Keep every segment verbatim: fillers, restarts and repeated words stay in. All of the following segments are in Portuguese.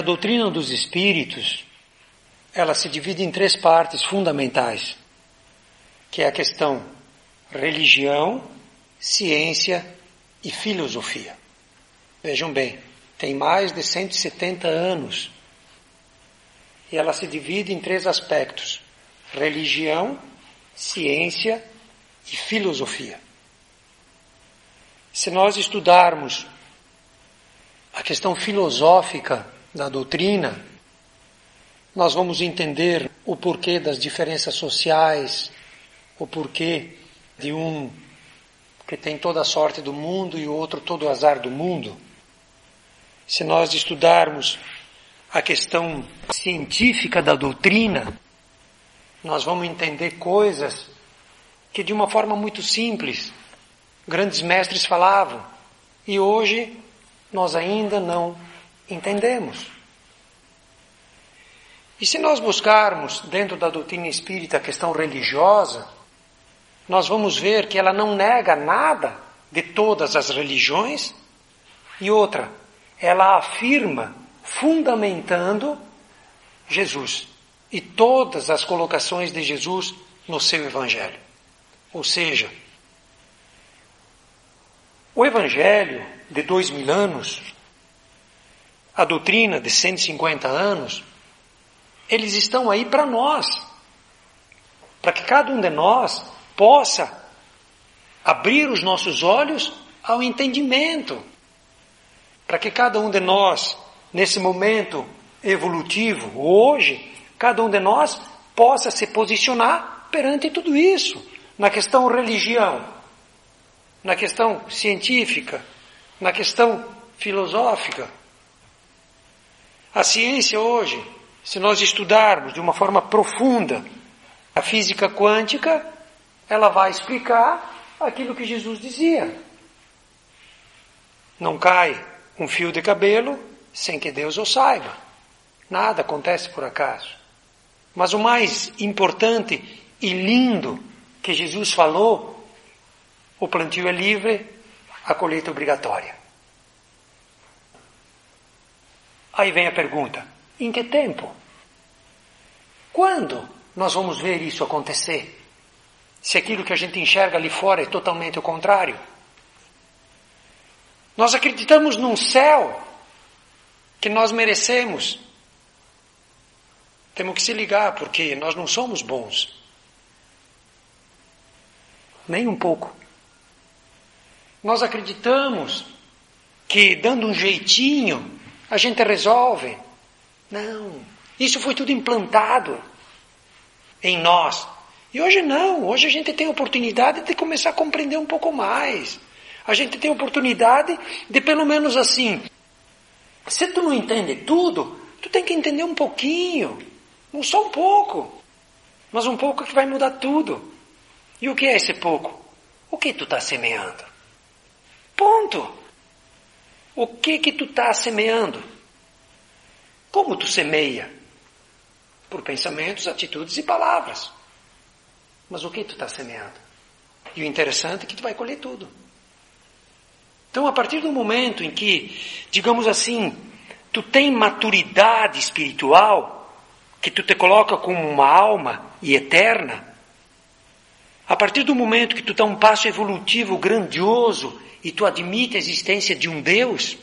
A doutrina dos espíritos, ela se divide em três partes fundamentais, que é a questão religião, ciência e filosofia. Vejam bem, tem mais de cento e setenta anos e ela se divide em três aspectos: religião, ciência e filosofia. Se nós estudarmos a questão filosófica da doutrina, nós vamos entender o porquê das diferenças sociais, o porquê de um que tem toda a sorte do mundo e o outro todo o azar do mundo. Se nós estudarmos a questão científica da doutrina, nós vamos entender coisas que de uma forma muito simples grandes mestres falavam e hoje nós ainda não entendemos. E se nós buscarmos dentro da doutrina espírita a questão religiosa, nós vamos ver que ela não nega nada de todas as religiões e outra, ela afirma, fundamentando Jesus e todas as colocações de Jesus no seu Evangelho. Ou seja, o Evangelho de dois mil anos, a doutrina de cento e cinquenta anos, eles estão aí para nós, para que cada um de nós possa abrir os nossos olhos ao entendimento, para que cada um de nós, nesse momento evolutivo, hoje, cada um de nós possa se posicionar perante tudo isso, na questão religião, na questão científica, na questão filosófica. A ciência hoje, se nós estudarmos de uma forma profunda a física quântica, ela vai explicar aquilo que Jesus dizia. Não cai um fio de cabelo sem que Deus o saiba. Nada acontece por acaso. Mas o mais importante e lindo que Jesus falou: o plantio é livre, a colheita é obrigatória. Aí vem a pergunta: em que tempo? Quando nós vamos ver isso acontecer? Se aquilo que a gente enxerga ali fora é totalmente o contrário. Nós acreditamos num céu que nós merecemos. Temos que se ligar, porque nós não somos bons. Nem um pouco. Nós acreditamos que dando um jeitinho a gente resolve. Não. Isso foi tudo implantado em nós. E hoje não. Hoje a gente tem a oportunidade de começar a compreender um pouco mais. A gente tem a oportunidade de pelo menos assim, se tu não entende tudo, tu tem que entender um pouquinho. Não só um pouco. Mas um pouco que vai mudar tudo. E o que é esse pouco? O que tu está semeando? Ponto. O que que tu está semeando? Como tu semeia? Por pensamentos, atitudes e palavras. Mas o que tu está semeando? E o interessante é que tu vai colher tudo. Então, a partir do momento em que, digamos assim, tu tem maturidade espiritual, que tu te coloca como uma alma e eterna, a partir do momento que tu dá um passo evolutivo grandioso e tu admite a existência de um Deus,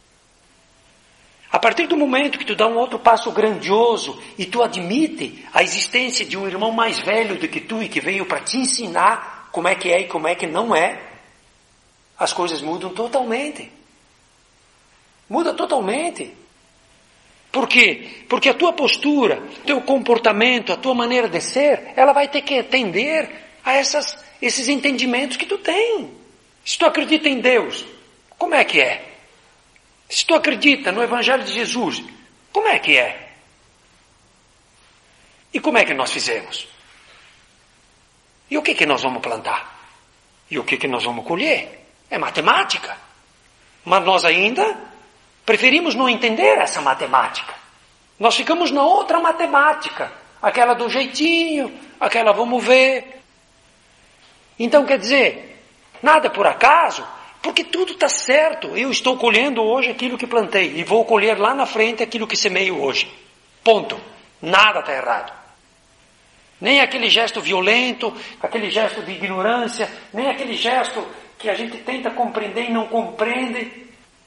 a partir do momento que tu dá um outro passo grandioso e tu admite a existência de um irmão mais velho do que tu e que veio para te ensinar como é que é e como é que não é, as coisas mudam totalmente. Muda totalmente. Por quê? Porque a tua postura, o teu comportamento, a tua maneira de ser, ela vai ter que atender a essas, esses entendimentos que tu tem. Se tu acredita em Deus, como é que é? Se tu acredita no Evangelho de Jesus, como é que é? E como é que nós fizemos? E o que que nós vamos plantar? E o que que nós vamos colher? É matemática. Mas nós ainda preferimos não entender essa matemática. Nós ficamos na outra matemática. Aquela do jeitinho, aquela vamos ver. Então quer dizer, nada por acaso. Porque tudo está certo. Eu estou colhendo hoje aquilo que plantei e vou colher lá na frente aquilo que semeio hoje. Ponto. Nada está errado. Nem aquele gesto violento, aquele gesto de ignorância, nem aquele gesto que a gente tenta compreender e não compreende.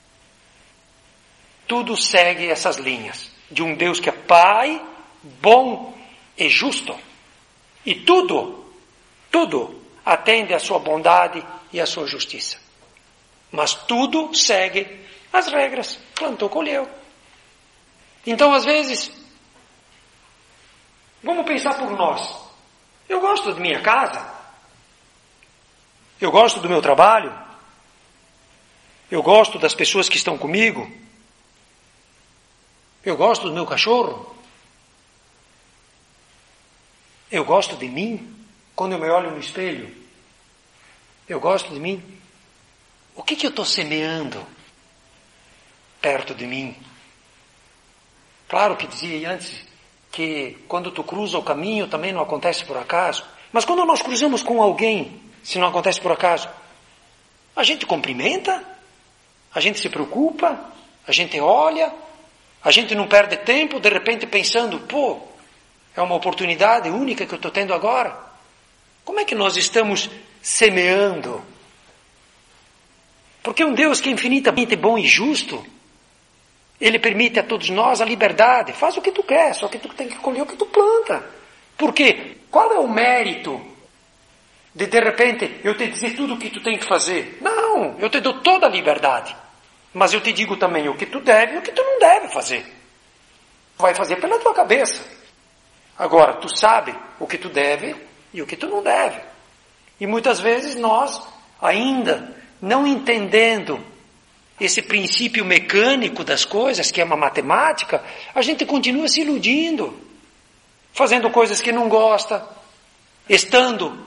Tudo segue essas linhas de um Deus que é Pai, bom e justo. E tudo, tudo atende à sua bondade e à sua justiça. Mas tudo segue as regras. Plantou, colheu. Então, às vezes, vamos pensar por nós. Eu gosto de minha casa. Eu gosto do meu trabalho. Eu gosto das pessoas que estão comigo. Eu gosto do meu cachorro. Eu gosto de mim. Quando eu me olho no espelho, eu gosto de mim. O que, que eu estou semeando perto de mim? Claro que dizia antes que quando tu cruza o caminho também não acontece por acaso. Mas quando nós cruzamos com alguém, se não acontece por acaso, a gente cumprimenta, a gente se preocupa, a gente olha, a gente não perde tempo, de repente pensando, pô, é uma oportunidade única que eu estou tendo agora. Como é que nós estamos semeando? Porque um Deus que é infinitamente bom e justo, Ele permite a todos nós a liberdade. Faz o que tu quer, só que tu tem que colher o que tu planta. Por quê? Qual é o mérito de, de repente, eu te dizer tudo o que tu tem que fazer? Não, eu te dou toda a liberdade. Mas eu te digo também o que tu deve e o que tu não deve fazer. Vai fazer pela tua cabeça. Agora, tu sabe o que tu deve e o que tu não deve. E muitas vezes nós, ainda não entendendo esse princípio mecânico das coisas, que é uma matemática, a gente continua se iludindo, fazendo coisas que não gosta, estando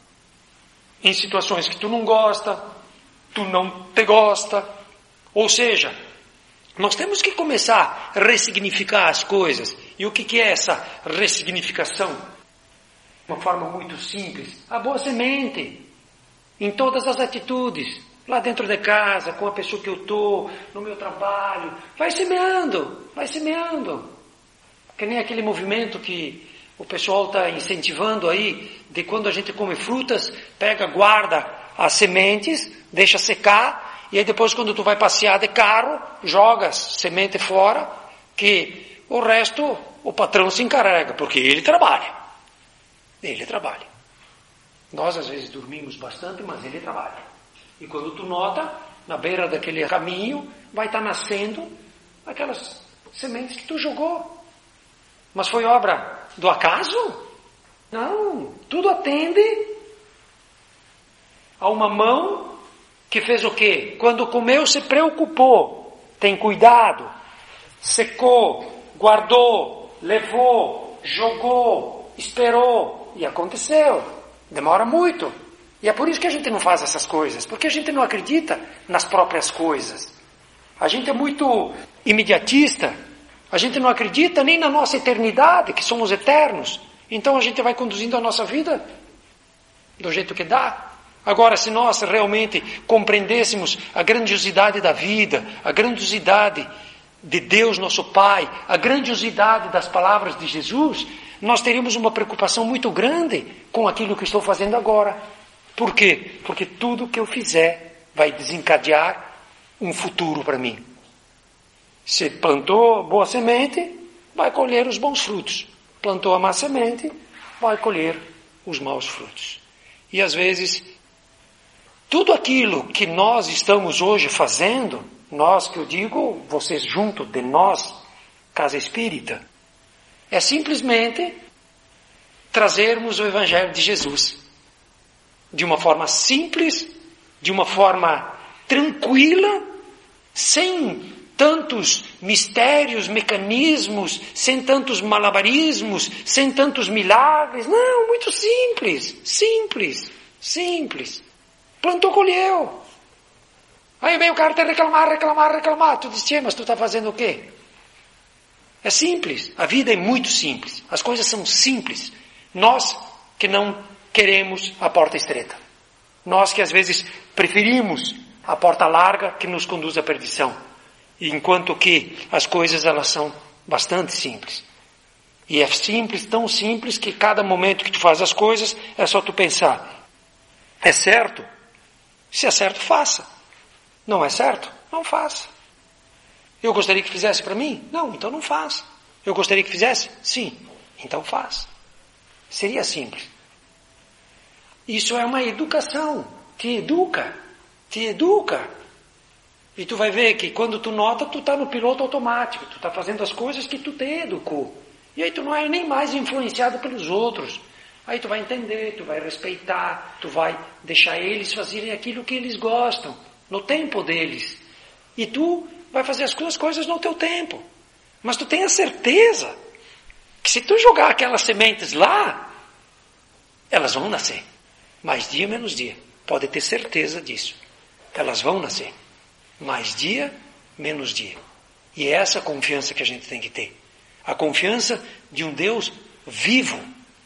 em situações que tu não gosta, tu não te gosta. Ou seja, nós temos que começar a ressignificar as coisas. E o que, que é essa ressignificação? Uma forma muito simples. A boa semente. Em todas as atitudes. Lá dentro de casa, com a pessoa que eu estou, no meu trabalho. Vai semeando. Vai semeando. Que nem aquele movimento que o pessoal está incentivando aí, de quando a gente come frutas, pega, guarda as sementes, deixa secar, e aí depois quando tu vai passear de carro, joga semente fora, que o resto o patrão se encarrega, porque ele trabalha. Ele trabalha. Nós às vezes dormimos bastante, mas ele trabalha. E quando tu nota, na beira daquele caminho, vai estar nascendo aquelas sementes que tu jogou. Mas foi obra do acaso? Não. Tudo atende a uma mão que fez o quê? Quando comeu, se preocupou. Tem cuidado. Secou, guardou, levou, jogou, esperou. E aconteceu. Demora muito. E é por isso que a gente não faz essas coisas. Porque a gente não acredita nas próprias coisas. A gente é muito imediatista. A gente não acredita nem na nossa eternidade, que somos eternos. Então a gente vai conduzindo a nossa vida do jeito que dá. Agora, se nós realmente compreendêssemos a grandiosidade da vida, a grandiosidade de Deus, nosso Pai, a grandiosidade das palavras de Jesus, nós teríamos uma preocupação muito grande com aquilo que estou fazendo agora. Por quê? Porque tudo que eu fizer vai desencadear um futuro para mim. Se plantou boa semente, vai colher os bons frutos. Plantou a má semente, vai colher os maus frutos. E às vezes, tudo aquilo que nós estamos hoje fazendo, nós que eu digo, vocês junto de nós, Casa Espírita, é simplesmente trazermos o Evangelho de Jesus. De uma forma simples, de uma forma tranquila, sem tantos mistérios, mecanismos, sem tantos malabarismos, sem tantos milagres. Não, muito simples, simples, simples. Plantou, colheu. Aí vem o cara te reclamar, reclamar, reclamar. Tu diz, tia, mas tu está fazendo o quê? É simples. A vida é muito simples. As coisas são simples. Nós que não queremos a porta estreita. Nós que às vezes preferimos a porta larga que nos conduz à perdição. Enquanto que as coisas elas são bastante simples. E é simples, tão simples, que cada momento que tu faz as coisas é só tu pensar: é certo? Se é certo, faça. Não é certo? Não faça. Eu gostaria que fizesse para mim? Não, então não faça. Eu gostaria que fizesse? Sim, então faça. Seria simples. Isso é uma educação que educa, te educa. E tu vai ver que quando tu nota, tu está no piloto automático, tu está fazendo as coisas que tu te educou. E aí tu não é nem mais influenciado pelos outros. Aí tu vai entender, tu vai respeitar, tu vai deixar eles fazerem aquilo que eles gostam, no tempo deles. E tu vai fazer as tuas coisas no teu tempo. Mas tu tenha certeza que se tu jogar aquelas sementes lá, elas vão nascer. Mais dia, menos dia. Pode ter certeza disso. Elas vão nascer. Mais dia, menos dia. E é essa confiança que a gente tem que ter. A confiança de um Deus vivo.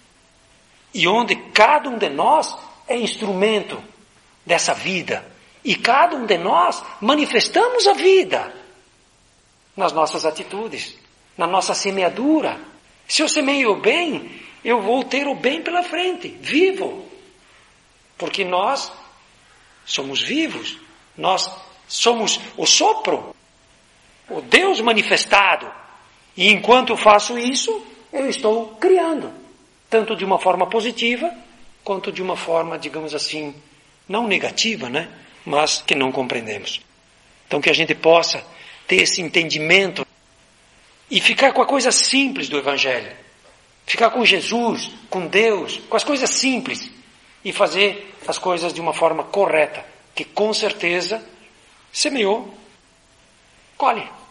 E onde cada um de nós é instrumento dessa vida. E cada um de nós manifestamos a vida nas nossas atitudes, na nossa semeadura. Se eu semeio o bem, eu vou ter o bem pela frente, vivo. Porque nós somos vivos, nós somos o sopro, o Deus manifestado. E enquanto eu faço isso, eu estou criando, tanto de uma forma positiva, quanto de uma forma, digamos assim, não negativa, né? Mas que não compreendemos. Então que a gente possa ter esse entendimento e ficar com a coisa simples do Evangelho. Ficar com Jesus, com Deus, com as coisas simples. E fazer as coisas de uma forma correta, que com certeza semeou, colhe.